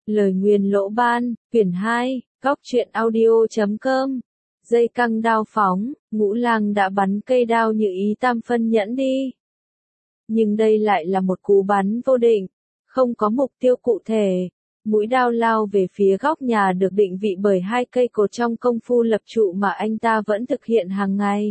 Lời nguyền lỗ ban, quyển 2, góc truyện audio.com. Dây căng đao phóng, Ngũ Lang đã bắn cây đao như ý tam phân nhẫn đi. Nhưng đây lại là một cú bắn vô định, không có mục tiêu cụ thể. Mũi đao lao về phía góc nhà được định vị bởi hai cây cột trong công phu lập trụ mà anh ta vẫn thực hiện hàng ngày.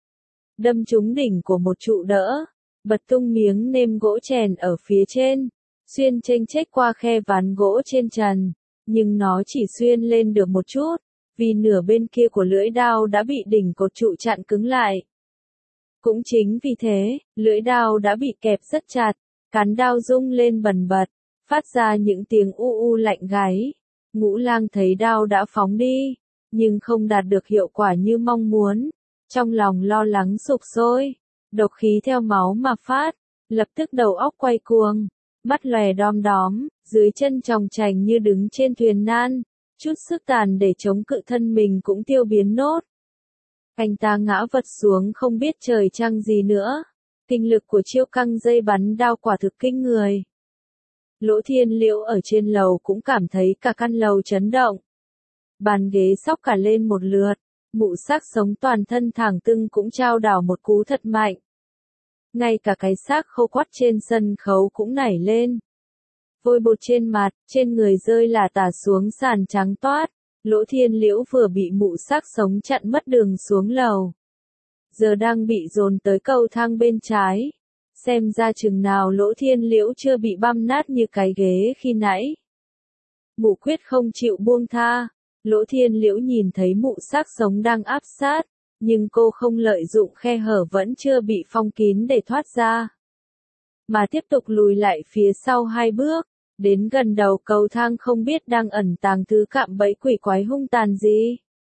Đâm trúng đỉnh của một trụ đỡ, bật tung miếng nêm gỗ chèn ở phía trên, xuyên chênh chếch qua khe ván gỗ trên trần, nhưng nó chỉ xuyên lên được một chút, vì nửa bên kia của lưỡi đao đã bị đỉnh cột trụ chặn cứng lại. Cũng chính vì thế, lưỡi đao đã bị kẹp rất chặt, cán đao rung lên bần bật, phát ra những tiếng u u lạnh gáy. Ngũ Lang thấy đao đã phóng đi, nhưng không đạt được hiệu quả như mong muốn, trong lòng lo lắng sục sôi, độc khí theo máu mà phát, lập tức đầu óc quay cuồng, mắt lòe đom đóm, dưới chân tròng trành như đứng trên thuyền nan, chút sức tàn để chống cự thân mình cũng tiêu biến nốt. Anh ta ngã vật xuống không biết trời trăng gì nữa, kinh lực của chiêu căng dây bắn đao quả thực kinh người. Lỗ Thiên Liễu ở trên lầu cũng cảm thấy cả căn lầu chấn động. Bàn ghế xóc cả lên một lượt, mụ xác sống toàn thân thẳng tưng cũng chao đảo một cú thật mạnh. Ngay cả cái xác khô quắt trên sân khấu cũng nảy lên. Vôi bột trên mặt, trên người rơi lả tả xuống sàn trắng toát. Lỗ Thiên Liễu vừa bị mụ xác sống chặn mất đường xuống lầu, giờ đang bị dồn tới cầu thang bên trái. Xem ra chừng nào Lỗ Thiên Liễu chưa bị băm nát như cái ghế khi nãy. Mụ quyết không chịu buông tha. Lỗ Thiên Liễu nhìn thấy mụ xác sống đang áp sát, nhưng cô không lợi dụng khe hở vẫn chưa bị phong kín để thoát ra, mà tiếp tục lùi lại phía sau 2 bước, đến gần đầu cầu thang không biết đang ẩn tàng thứ cạm bẫy quỷ quái hung tàn gì.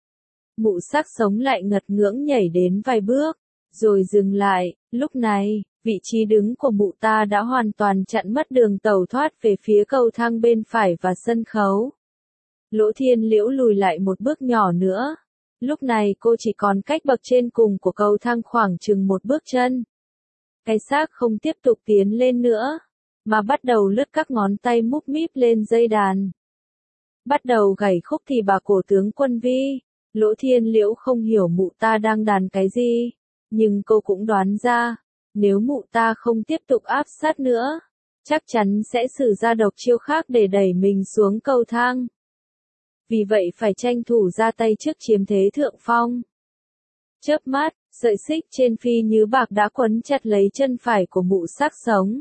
Mụ xác sống lại ngật ngưỡng nhảy đến vài bước, rồi dừng lại. Lúc này, vị trí đứng của mụ ta đã hoàn toàn chặn mất đường tẩu thoát về phía cầu thang bên phải và sân khấu. Lỗ Thiên Liễu lùi lại một bước nhỏ nữa. Lúc này cô chỉ còn cách bậc trên cùng của cầu thang khoảng chừng 1 bước chân. Cái xác không tiếp tục tiến lên nữa, mà bắt đầu lướt các ngón tay múp míp lên dây đàn. Bắt đầu gảy khúc thì bà cổ tướng Quân Vi. Lỗ Thiên Liễu không hiểu mụ ta đang đàn cái gì, nhưng cô cũng đoán ra, nếu mụ ta không tiếp tục áp sát nữa, chắc chắn sẽ sử ra độc chiêu khác để đẩy mình xuống cầu thang. Vì vậy phải tranh thủ ra tay trước chiếm thế thượng phong. Chớp mắt, sợi xích trên phi nhứ bạc đã quấn chặt lấy chân phải của mụ xác sống.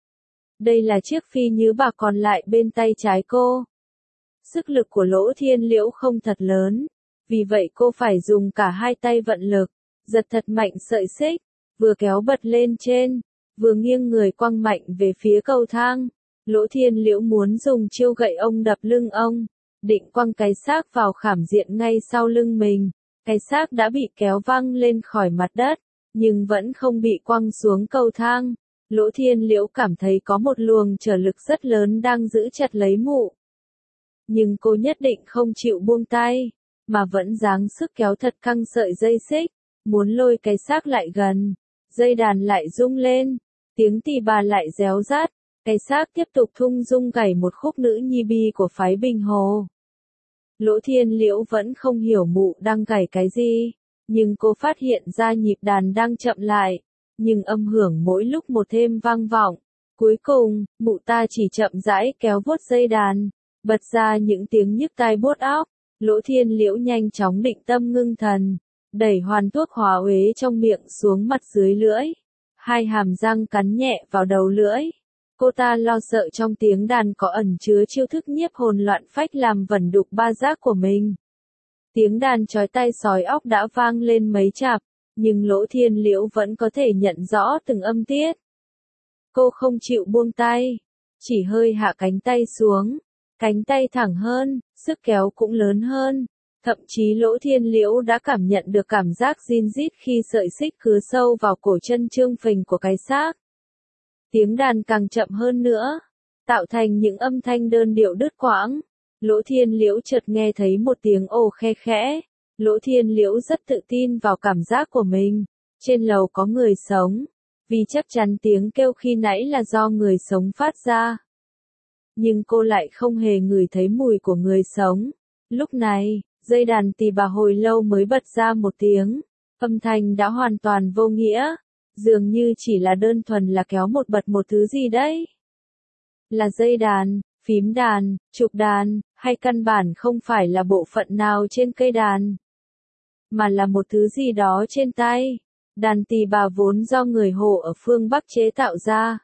Đây là chiếc phi nhứ bạc còn lại bên tay trái cô. Sức lực của Lỗ Thiên Liễu không thật lớn, vì vậy cô phải dùng cả 2 tay vận lực, giật thật mạnh sợi xích, vừa kéo bật lên trên, vừa nghiêng người quăng mạnh về phía cầu thang. Lỗ Thiên Liễu muốn dùng chiêu gậy ông đập lưng ông, định quăng cái xác vào khảm diện ngay sau lưng mình. Cái xác đã bị kéo văng lên khỏi mặt đất, nhưng vẫn không bị quăng xuống cầu thang. Lỗ Thiên Liễu cảm thấy có một luồng trở lực rất lớn đang giữ chặt lấy mụ. Nhưng cô nhất định không chịu buông tay, mà vẫn giáng sức kéo thật căng sợi dây xích, muốn lôi cái xác lại gần. Dây đàn lại rung lên, tiếng tỳ bà lại réo rát, cái xác tiếp tục thung rung gảy một khúc nữ nhi bi của phái Bình Hồ. Lỗ Thiên Liễu vẫn không hiểu mụ đang gảy cái gì, nhưng cô phát hiện ra nhịp đàn đang chậm lại, nhưng âm hưởng mỗi lúc một thêm vang vọng. Cuối cùng, mụ ta chỉ chậm rãi kéo vuốt dây đàn, bật ra những tiếng nhức tai buốt óc. Lỗ Thiên Liễu nhanh chóng định tâm ngưng thần, đẩy hoàn thuốc hóa uế trong miệng xuống mặt dưới lưỡi. 2 hàm răng cắn nhẹ vào đầu lưỡi. Cô ta lo sợ trong tiếng đàn có ẩn chứa chiêu thức nhiếp hồn loạn phách làm vẩn đục 3 giác của mình. Tiếng đàn chói tai sói óc đã vang lên mấy chặp, nhưng Lỗ Thiên Liễu vẫn có thể nhận rõ từng âm tiết. Cô không chịu buông tay, chỉ hơi hạ cánh tay xuống, cánh tay thẳng hơn, sức kéo cũng lớn hơn. Thậm chí Lỗ Thiên Liễu đã cảm nhận được cảm giác rin rít khi sợi xích cứa sâu vào cổ chân trương phình của cái xác. Tiếng đàn càng chậm hơn nữa, tạo thành những âm thanh đơn điệu đứt quãng. Lỗ Thiên Liễu chợt nghe thấy một tiếng ồ khe khẽ. Lỗ Thiên Liễu rất tự tin vào cảm giác của mình. Trên lầu có người sống, vì chắc chắn tiếng kêu khi nãy là do người sống phát ra. nhưng cô lại không hề ngửi thấy mùi của người sống. Lúc này, dây đàn tỳ bà hồi lâu mới bật ra một tiếng, âm thanh đã hoàn toàn vô nghĩa, dường như chỉ là đơn thuần là kéo một bật một thứ gì đấy. Là dây đàn, phím đàn, trục đàn, hay căn bản không phải là bộ phận nào trên cây đàn, mà là một thứ gì đó trên tay. Đàn tỳ bà vốn do người Hồ ở phương Bắc chế tạo ra.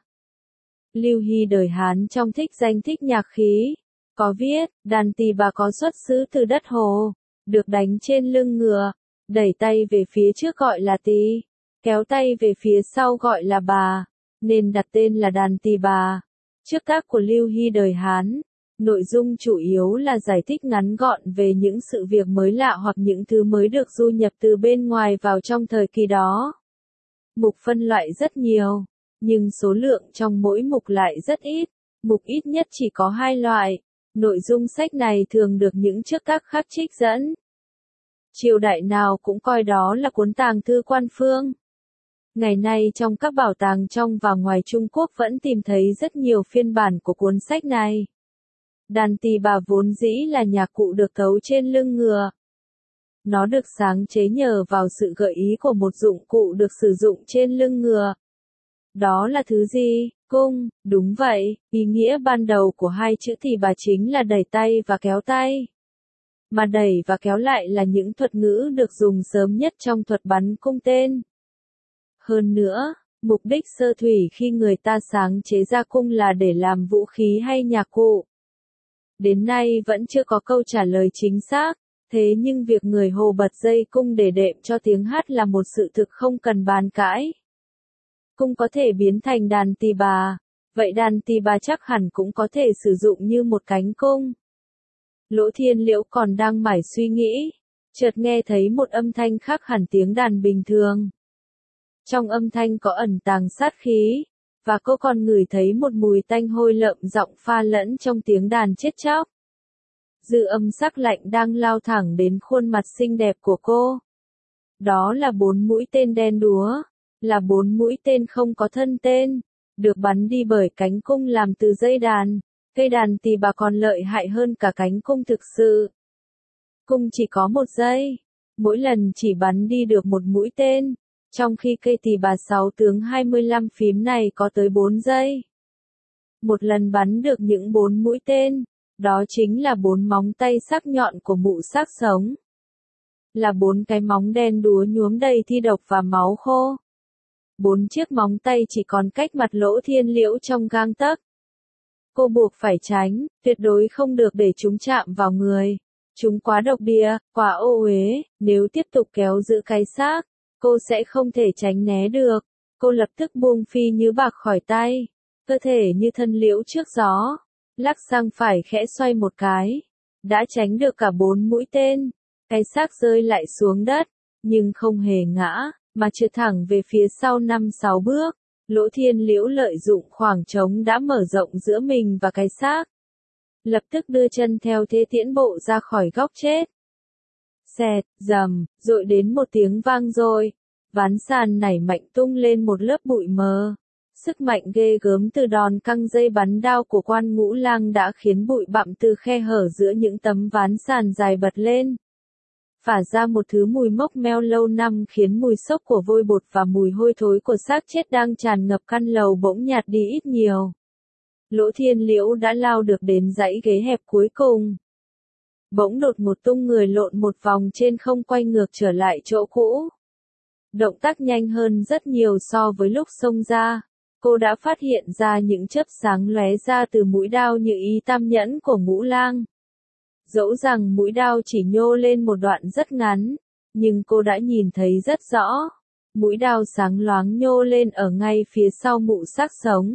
Lưu Hy đời Hán trong thích danh thích nhạc khí, có viết, đàn tỳ bà có xuất xứ từ đất Hồ, được đánh trên lưng ngựa, đẩy tay về phía trước gọi là tỳ, kéo tay về phía sau gọi là bà, nên đặt tên là đàn tỳ bà. Trước tác của Lưu Hy đời Hán, nội dung chủ yếu là giải thích ngắn gọn về những sự việc mới lạ hoặc những thứ mới được du nhập từ bên ngoài vào trong thời kỳ đó. Mục phân loại rất nhiều, nhưng số lượng trong mỗi mục lại rất ít, mục ít nhất chỉ có 2 loại. Nội dung sách này thường được những trước tác khác trích dẫn. Triều đại nào cũng coi đó là cuốn tàng thư quan phương. Ngày nay trong các bảo tàng trong và ngoài Trung Quốc vẫn tìm thấy rất nhiều phiên bản của cuốn sách này. Đàn tỳ bà vốn dĩ là nhạc cụ được tấu trên lưng ngựa. Nó được sáng chế nhờ vào sự gợi ý của một dụng cụ được sử dụng trên lưng ngựa. Đó là thứ gì? Cung, đúng vậy, ý nghĩa ban đầu của hai chữ tỳ bà chính là đẩy tay và kéo tay. Mà đẩy và kéo lại là những thuật ngữ được dùng sớm nhất trong thuật bắn cung tên. Hơn nữa, mục đích sơ thủy khi người ta sáng chế ra cung là để làm vũ khí hay nhạc cụ. Đến nay vẫn chưa có câu trả lời chính xác, thế nhưng việc người Hồ bật dây cung để đệm cho tiếng hát là một sự thực không cần bàn cãi. Cung có thể biến thành đàn tỳ bà, vậy đàn tỳ bà chắc hẳn cũng có thể sử dụng như một cánh cung. Lỗ Thiên Liễu còn đang mải suy nghĩ, chợt nghe thấy một âm thanh khác hẳn tiếng đàn bình thường. Trong âm thanh có ẩn tàng sát khí, và cô còn ngửi thấy một mùi tanh hôi lợm giọng pha lẫn trong tiếng đàn chết chóc. Dư âm sắc lạnh đang lao thẳng đến khuôn mặt xinh đẹp của cô. Đó là 4 mũi tên đen đúa, là 4 mũi tên không có thân tên, được bắn đi bởi cánh cung làm từ dây đàn. Cây đàn tỳ bà còn lợi hại hơn cả cánh cung thực sự. Cung chỉ có một dây, mỗi lần chỉ bắn đi được một mũi tên, trong khi cây tỳ bà 6 tướng 25 phím này có tới 4 dây. Một lần bắn được những 4 mũi tên, đó chính là 4 móng tay sắc nhọn của mụ xác sống. Là 4 cái móng đen đúa nhuốm đầy thi độc và máu khô. 4 chiếc móng tay chỉ còn cách mặt Lỗ Thiên Liễu trong gang tấc. Cô buộc phải tránh, tuyệt đối không được để chúng chạm vào người. Chúng quá độc địa, quá ô uế, nếu tiếp tục kéo giữ cái xác, cô sẽ không thể tránh né được. Cô lập tức buông Phi Như Bạc khỏi tay, cơ thể như thân liễu trước gió, lắc sang phải khẽ xoay một cái, đã tránh được cả 4 mũi tên. Cái xác rơi lại xuống đất, nhưng không hề ngã, mà trượt thẳng về phía sau 5-6 bước. Lỗ Thiên Liễu lợi dụng khoảng trống đã mở rộng giữa mình và cái xác, lập tức đưa chân theo thế tiễn bộ ra khỏi góc chết. Xẹt, rầm, dội đến một tiếng vang rồi, ván sàn nảy mạnh tung lên một lớp bụi mờ. Sức mạnh ghê gớm từ đòn căng dây bắn đao của Quan Ngũ Lang đã khiến bụi bặm từ khe hở giữa những tấm ván sàn dài bật lên, phả ra một thứ mùi mốc meo lâu năm khiến mùi xốc của vôi bột và mùi hôi thối của xác chết đang tràn ngập căn lầu bỗng nhạt đi ít nhiều. Lỗ Thiên Liễu đã lao được đến dãy ghế hẹp cuối cùng. Bỗng đột ngột tung người lộn một vòng trên không, quay ngược trở lại chỗ cũ. Động tác nhanh hơn rất nhiều so với lúc xông ra. Cô đã phát hiện ra những chớp sáng lóe ra từ mũi đao như ý tam nhẫn của Ngũ Lang. Dẫu rằng mũi đao chỉ nhô lên một đoạn rất ngắn, nhưng cô đã nhìn thấy rất rõ. Mũi đao sáng loáng nhô lên ở ngay phía sau mụ xác sống.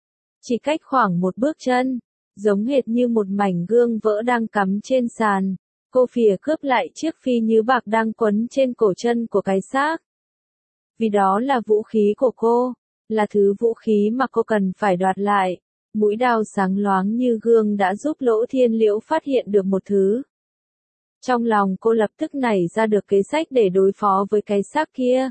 Chỉ cách khoảng một bước chân, giống hệt như một mảnh gương vỡ đang cắm trên sàn. Cô phìa cướp lại chiếc Phi Như Bạc đang quấn trên cổ chân của cái xác. Vì đó là vũ khí của cô, là thứ vũ khí mà cô cần phải đoạt lại. Mũi đao sáng loáng như gương đã giúp Lỗ Thiên Liễu phát hiện được một thứ. Trong lòng cô lập tức nảy ra được kế sách để đối phó với cái xác kia.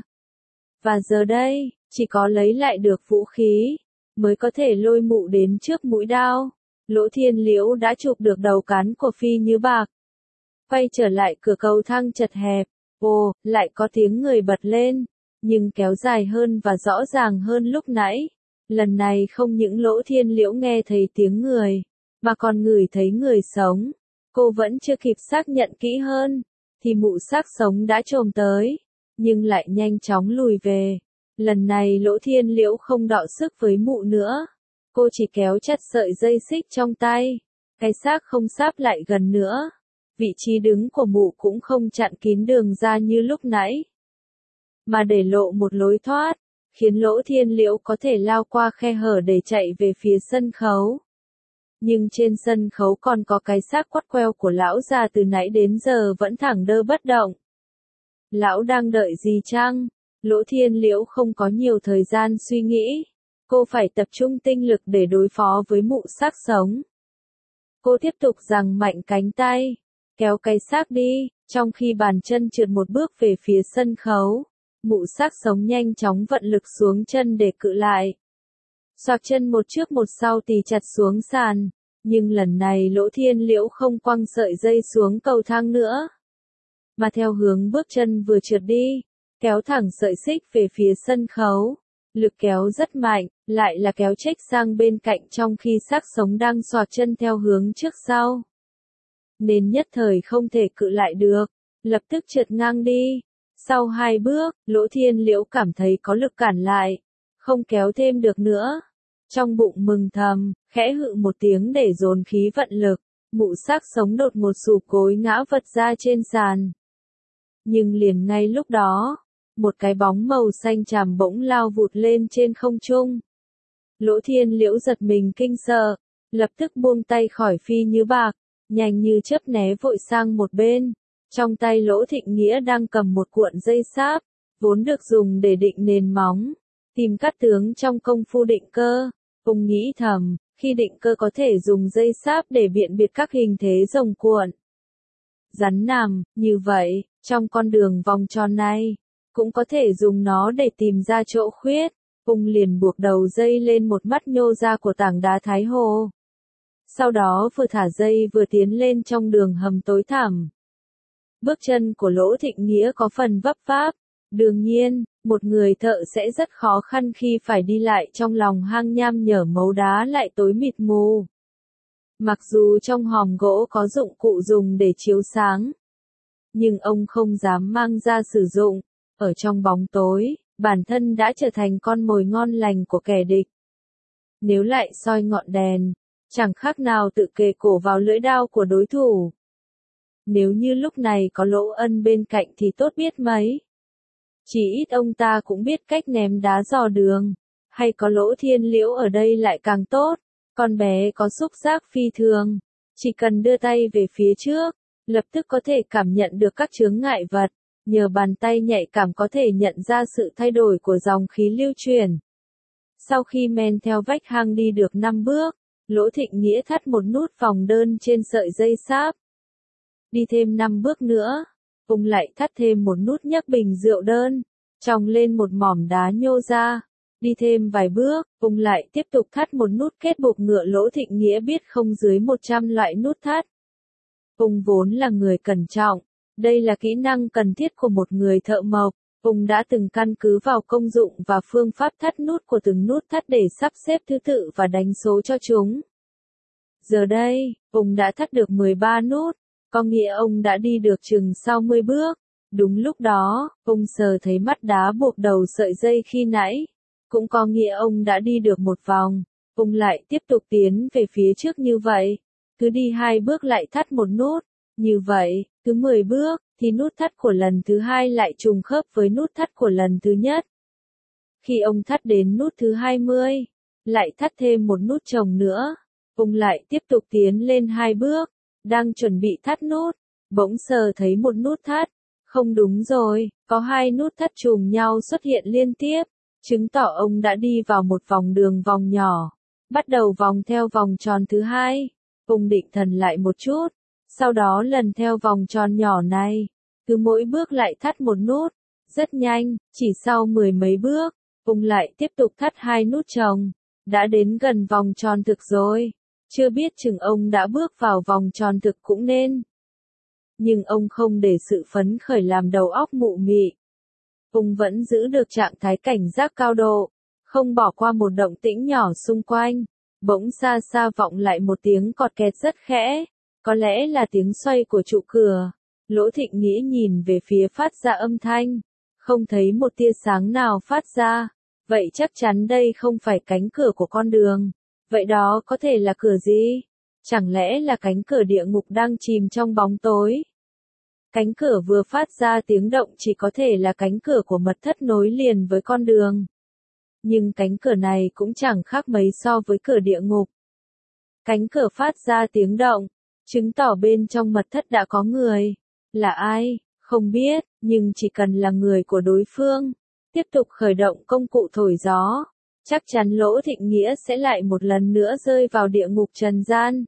Và giờ đây, chỉ có lấy lại được vũ khí, mới có thể lôi mụ đến trước mũi đao. Lỗ Thiên Liễu đã chụp được đầu cán của Phi Như Bạc. Quay trở lại cửa cầu thang chật hẹp, ồ, lại có tiếng người bật lên, nhưng kéo dài hơn và rõ ràng hơn lúc nãy. Lần này không những Lỗ Thiên Liễu nghe thấy tiếng người, mà còn ngửi thấy người sống. Cô vẫn chưa kịp xác nhận kỹ hơn, thì mụ xác sống đã chồm tới, nhưng lại nhanh chóng lùi về. Lần này Lỗ Thiên Liễu không đọ sức với mụ nữa. Cô chỉ kéo chặt sợi dây xích trong tay. Cái xác không sáp lại gần nữa. Vị trí đứng của mụ cũng không chặn kín đường ra như lúc nãy, mà để lộ một lối thoát, khiến Lỗ Thiên Liễu có thể lao qua khe hở để chạy về phía sân khấu. Nhưng trên sân khấu còn có cái xác quắt queo của lão già từ nãy đến giờ vẫn thẳng đơ bất động. Lão đang đợi gì chăng? Lỗ Thiên Liễu không có nhiều thời gian suy nghĩ. Cô phải tập trung tinh lực để đối phó với mụ xác sống. Cô tiếp tục giằng mạnh cánh tay, kéo cái xác đi, trong khi bàn chân trượt một bước về phía sân khấu. Mụ xác sống nhanh chóng vận lực xuống chân để cự lại. Xoạc chân một trước một sau tì chặt xuống sàn, nhưng lần này Lỗ Thiên Liễu không quăng sợi dây xuống cầu thang nữa, mà theo hướng bước chân vừa trượt đi, kéo thẳng sợi xích về phía sân khấu. Lực kéo rất mạnh, lại là kéo chếch sang bên cạnh trong khi xác sống đang xoạc chân theo hướng trước sau. Nên nhất thời không thể cự lại được, lập tức trượt ngang đi. Sau 2 bước, Lỗ Thiên Liễu cảm thấy có lực cản lại, không kéo thêm được nữa. Trong bụng mừng thầm, khẽ hự một tiếng để dồn khí vận lực, mụ xác sống đột ngột sụp gối ngã vật ra trên sàn. Nhưng liền ngay lúc đó, một cái bóng màu xanh chàm bỗng lao vụt lên trên không trung. Lỗ Thiên Liễu giật mình kinh sợ, lập tức buông tay khỏi Phi Như Bạc, nhanh như chớp né vội sang một bên. Trong tay Lỗ Thịnh Nghĩa đang cầm một cuộn dây sáp, vốn được dùng để định nền móng, tìm cắt tướng trong công phu định cơ. Ông nghĩ thầm, khi định cơ có thể dùng dây sáp để biện biệt các hình thế rồng cuộn, rắn nằm, như vậy, trong con đường vòng tròn này, cũng có thể dùng nó để tìm ra chỗ khuyết. Ông liền buộc đầu dây lên một mắt nhô ra của tảng đá Thái Hồ. Sau đó vừa thả dây vừa tiến lên trong đường hầm tối thẳm. Bước chân của Lỗ Thịnh Nghĩa có phần vấp váp. Đương nhiên, một người thợ sẽ rất khó khăn khi phải đi lại trong lòng hang nham nhở mấu đá lại tối mịt mù. Mặc dù trong hòm gỗ có dụng cụ dùng để chiếu sáng, nhưng ông không dám mang ra sử dụng. Ở trong bóng tối, bản thân đã trở thành con mồi ngon lành của kẻ địch. Nếu lại soi ngọn đèn, chẳng khác nào tự kề cổ vào lưỡi đao của đối thủ. Nếu như lúc này có Lỗ Ân bên cạnh thì tốt biết mấy. Chỉ ít ông ta cũng biết cách ném đá dò đường, hay có Lỗ Thiên Liễu ở đây lại càng tốt. Con bé có xúc giác phi thường, chỉ cần đưa tay về phía trước, lập tức có thể cảm nhận được các chướng ngại vật, nhờ bàn tay nhạy cảm có thể nhận ra sự thay đổi của dòng khí lưu truyền. Sau khi men theo vách hang đi được 5 bước, Lỗ Thịnh Nghĩa thắt một nút vòng đơn trên sợi dây sáp. Đi thêm 5 bước nữa, ông lại thắt thêm một nút nhấc bình rượu đơn, tròng lên một mỏm đá nhô ra. Đi thêm vài bước, ông lại tiếp tục thắt một nút kết buộc ngựa. Lỗ Thịnh Nghĩa biết không dưới 100 loại nút thắt. Ông vốn là người cẩn trọng, đây là kỹ năng cần thiết của một người thợ mộc. Ông đã từng căn cứ vào công dụng và phương pháp thắt nút của từng nút thắt để sắp xếp thứ tự và đánh số cho chúng. Giờ đây, ông đã thắt được 13 nút, có nghĩa ông đã đi được chừng 60 bước. Đúng lúc đó, ông sờ thấy mắt đá buộc đầu sợi dây khi nãy. Cũng có nghĩa ông đã đi được một vòng. Ông lại tiếp tục tiến về phía trước như vậy. Cứ đi 2 bước lại thắt một nút. Như vậy, cứ 10 bước, thì nút thắt của lần thứ 2 lại trùng khớp với nút thắt của lần thứ nhất. Khi ông thắt đến nút thứ 20, lại thắt thêm một nút chồng nữa. Ông lại tiếp tục tiến lên 2 bước, đang chuẩn bị thắt nút, bỗng sờ thấy một nút thắt. Không đúng rồi, có 2 nút thắt trùng nhau xuất hiện liên tiếp, chứng tỏ ông đã đi vào một vòng đường vòng nhỏ, bắt đầu vòng theo vòng tròn thứ 2. Ông định thần lại một chút, sau đó lần theo vòng tròn nhỏ này, cứ mỗi bước lại thắt một nút. Rất nhanh, chỉ sau 10 mấy bước, ông lại tiếp tục thắt 2 nút chồng, đã đến gần vòng tròn thực rồi. Chưa biết chừng ông đã bước vào vòng tròn thực cũng nên. Nhưng ông không để sự phấn khởi làm đầu óc mụ mị. Ông vẫn giữ được trạng thái cảnh giác cao độ, không bỏ qua một động tĩnh nhỏ xung quanh. Bỗng xa xa vọng lại một tiếng cọt kẹt rất khẽ, có lẽ là tiếng xoay của trụ cửa. Lỗ Thịnh Nghĩa nhìn về phía phát ra âm thanh, không thấy một tia sáng nào phát ra. Vậy chắc chắn đây không phải cánh cửa của con đường. Vậy đó có thể là cửa gì? Chẳng lẽ là cánh cửa địa ngục đang chìm trong bóng tối? Cánh cửa vừa phát ra tiếng động chỉ có thể là cánh cửa của mật thất nối liền với con đường. Nhưng cánh cửa này cũng chẳng khác mấy so với cửa địa ngục. Cánh cửa phát ra tiếng động, chứng tỏ bên trong mật thất đã có người. Là ai? Không biết, nhưng chỉ cần là người của đối phương. Tiếp tục khởi động công cụ thổi gió. Chắc chắn Lỗ Thịnh Nghĩa sẽ lại một lần nữa rơi vào địa ngục trần gian.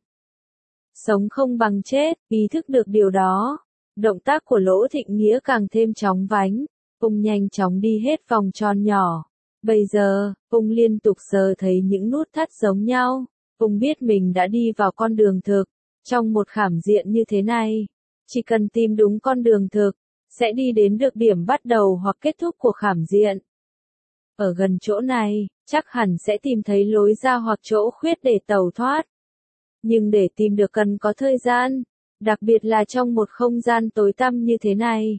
Sống không bằng chết, ý thức được điều đó. Động tác của Lỗ Thịnh Nghĩa càng thêm chóng vánh. Ông nhanh chóng đi hết vòng tròn nhỏ. Bây giờ, ông liên tục sờ thấy những nút thắt giống nhau. Ông biết mình đã đi vào con đường thực. Trong một khảm diện như thế này, chỉ cần tìm đúng con đường thực, sẽ đi đến được điểm bắt đầu hoặc kết thúc của khảm diện. Ở gần chỗ này, chắc hẳn sẽ tìm thấy lối ra hoặc chỗ khuyết để tẩu thoát. Nhưng để tìm được cần có thời gian, đặc biệt là trong một không gian tối tăm như thế này.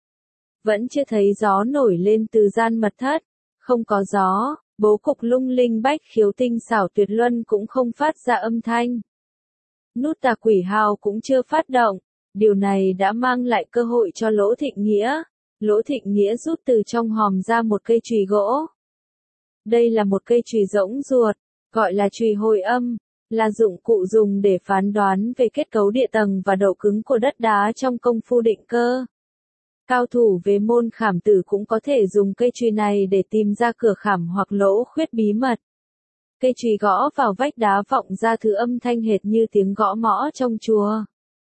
Vẫn chưa thấy gió nổi lên từ gian mật thất. Không có gió, bố cục lung linh bách khiếu tinh xảo tuyệt luân cũng không phát ra âm thanh. Nút tà quỷ hào cũng chưa phát động. Điều này đã mang lại cơ hội cho Lỗ Thịnh Nghĩa. Lỗ Thịnh Nghĩa rút từ trong hòm ra một cây chùy gỗ. Đây là một cây chùy rỗng ruột, gọi là chùy hồi âm, là dụng cụ dùng để phán đoán về kết cấu địa tầng và độ cứng của đất đá trong công phu định cơ. Cao thủ về môn khảm tử cũng có thể dùng cây chùy này để tìm ra cửa khảm hoặc lỗ khuyết bí mật. Cây chùy gõ vào vách đá vọng ra thứ âm thanh hệt như tiếng gõ mõ trong chùa.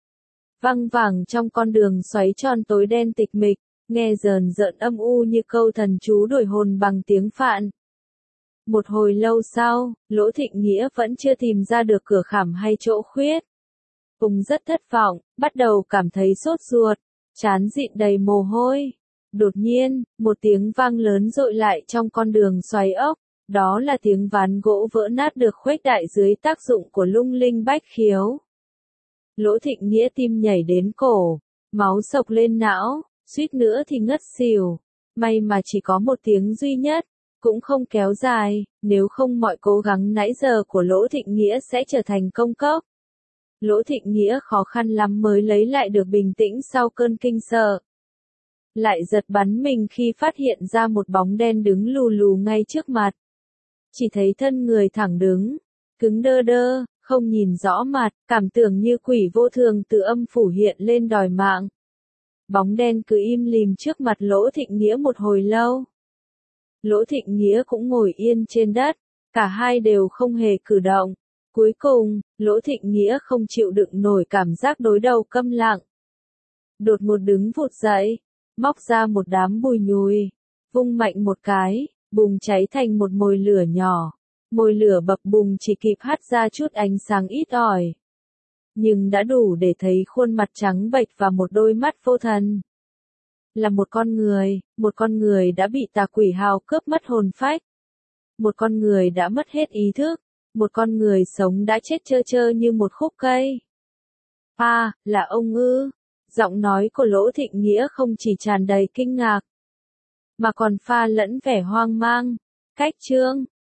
Văng vẳng trong con đường xoáy tròn tối đen tịch mịch, nghe rờn rợn âm u như câu thần chú đuổi hồn bằng tiếng Phạn. Một hồi lâu sau, Lỗ Thịnh Nghĩa vẫn chưa tìm ra được cửa khảm hay chỗ khuyết. Ông rất thất vọng, bắt đầu cảm thấy sốt ruột, trán dịn đầy mồ hôi. Đột nhiên, một tiếng vang lớn dội lại trong con đường xoáy ốc, đó là tiếng ván gỗ vỡ nát được khuếch đại dưới tác dụng của lung linh bách khiếu. Lỗ Thịnh Nghĩa tim nhảy đến cổ, máu sộc lên não, suýt nữa thì ngất xỉu. May mà chỉ có một tiếng duy nhất, cũng không kéo dài, nếu không mọi cố gắng nãy giờ của Lỗ Thịnh Nghĩa sẽ trở thành công cốc. Lỗ Thịnh Nghĩa khó khăn lắm mới lấy lại được bình tĩnh sau cơn kinh sợ. Lại giật bắn mình khi phát hiện ra một bóng đen đứng lù lù ngay trước mặt. Chỉ thấy thân người thẳng đứng, cứng đơ đơ, không nhìn rõ mặt, cảm tưởng như quỷ vô thường từ âm phủ hiện lên đòi mạng. Bóng đen cứ im lìm trước mặt Lỗ Thịnh Nghĩa một hồi lâu. Lỗ Thịnh Nghĩa cũng ngồi yên trên đất, cả hai đều không hề cử động. Cuối cùng, Lỗ Thịnh Nghĩa không chịu đựng nổi cảm giác đối đầu câm lặng. Đột ngột đứng vụt dậy, móc ra một đám bùi nhùi, vung mạnh một cái, bùng cháy thành một mồi lửa nhỏ. Mồi lửa bập bùng chỉ kịp hắt ra chút ánh sáng ít ỏi. Nhưng đã đủ để thấy khuôn mặt trắng bệch và một đôi mắt vô thần. Là một con người đã bị tà quỷ hào cướp mất hồn phách. Một con người đã mất hết ý thức. Một con người sống đã chết trơ trơ như một khúc cây. À, là ông ư? Giọng nói của Lỗ Thịnh Nghĩa không chỉ tràn đầy kinh ngạc, mà còn pha lẫn vẻ hoang mang. Cách chương